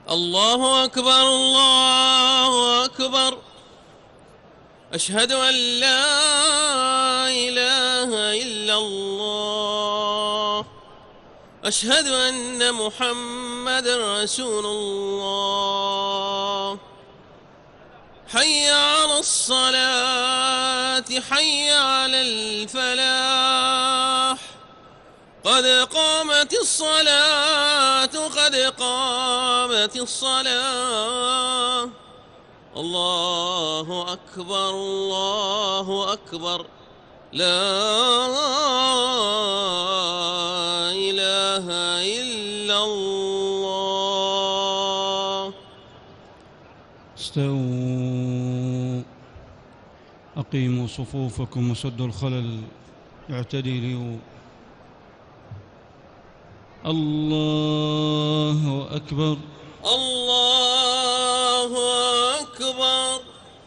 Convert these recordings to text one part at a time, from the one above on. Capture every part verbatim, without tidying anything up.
الله أكبر الله أكبر. أشهد أن لا إله إلا الله. أشهد أن محمد رسول الله. حي على الصلاة حي على الفلاح. قد قامت الصلاة قد قامت الصلاة. الله أكبر الله أكبر. لا إله إلا الله. استووا أقيموا صفوفكم وسدوا الخلل. اعتدلوا. الله أكبر الله أكبر.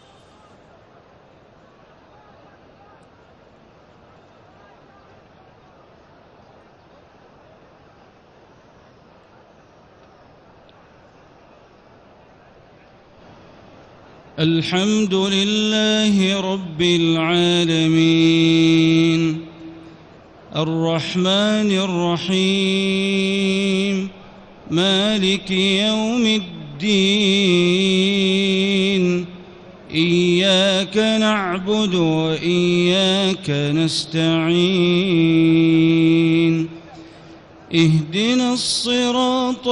الحمد لله رب العالمين الرحمن الرحيم مالك يوم الدين. إياك نعبد وإياك نستعين. اهدنا الصراط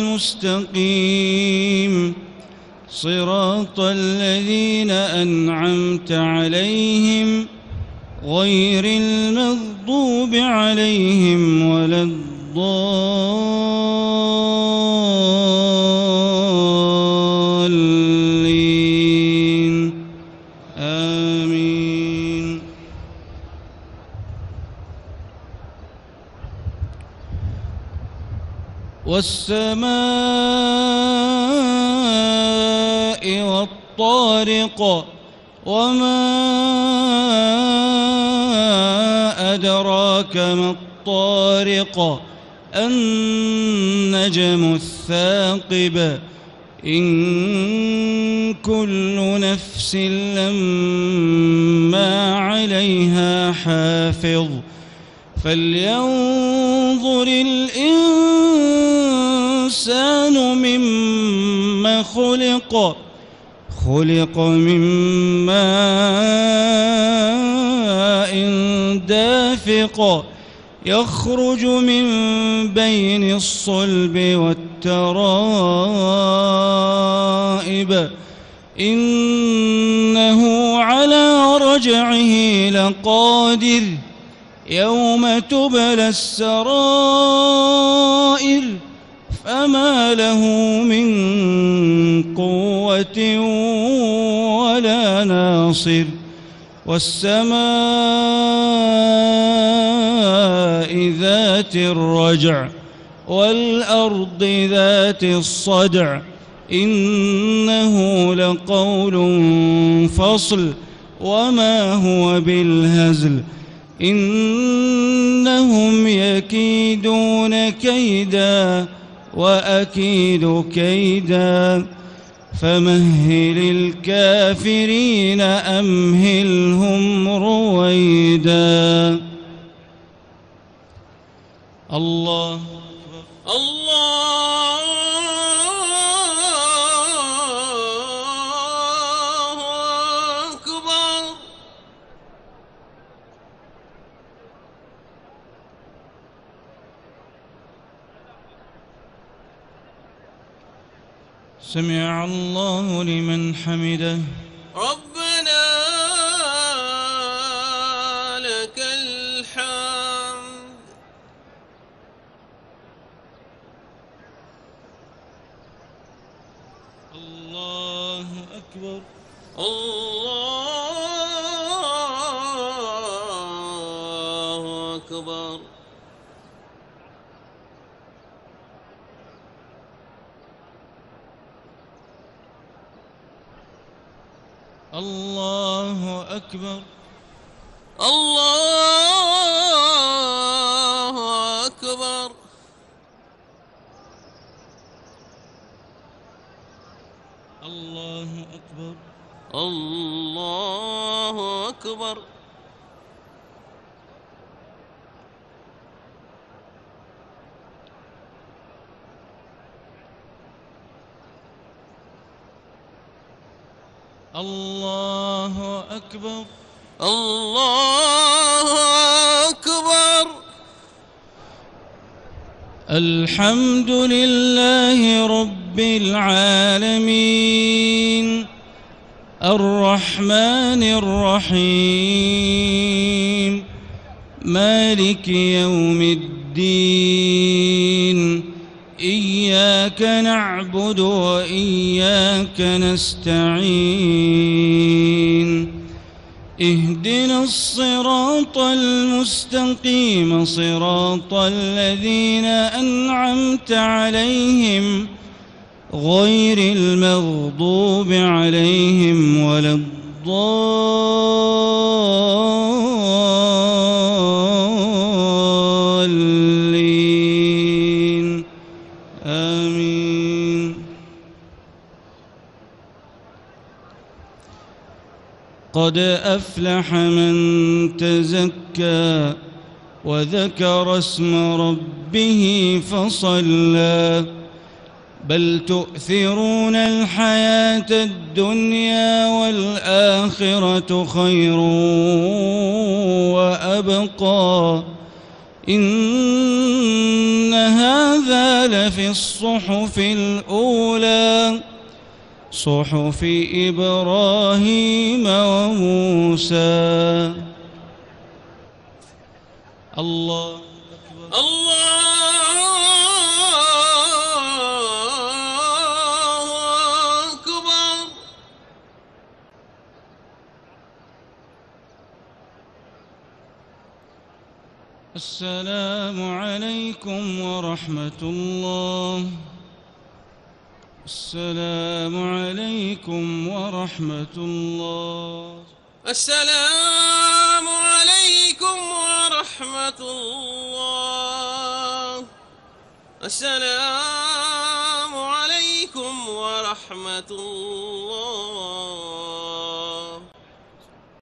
المستقيم صراط الذين أنعمت عليهم غير المغضوب عليهم ولا الضالين. آمين. والسماء والطارق وما أدراك ما الطارق. النجم الثاقب. إن كل نفس لما عليها حافظ. فلينظر الإنسان مما خلق. خلق من ماء دافق يخرج من بين الصلب والترائب. إنه على رجعه لقادر. يوم تبلى السرائر فما له من قوة ولا ناصر. والسماء ذات الرجع والأرض ذات الصدع. إنه لقول فصل وما هو بالهزل. إنهم يكيدون كيدا وأكيد كيدا. فمهل الكافرين أمهلهم رويدا. الله الله أكبر. سمع الله لمن حمده. ربنا لك الحمد. الله أكبر الله أكبر. الله أكبر الله أكبر. الله أكبر. الله أكبر. الله أكبر. الله أكبر. الحمد لله رب العالمين الرحمن الرحيم مالك يوم الدين إياك نعبد وإياك نستعين اهدنا الصراط المستقيم صراط الذين أنعمت عليهم غير المغضوب عليهم ولا الضالين آمين. قد أفلح من تزكى وذكر اسم ربه فصلى بل تؤثرون الحياة الدنيا والآخرة خير وأبقى إن هذا لفي الصحف الأولى صحف إبراهيم وموسى. الله أكبر. الله أكبر. السلام عليكم ورحمة الله. السلام عليكم ورحمة الله. السلام عليكم ورحمة الله. السلام عليكم ورحمة الله.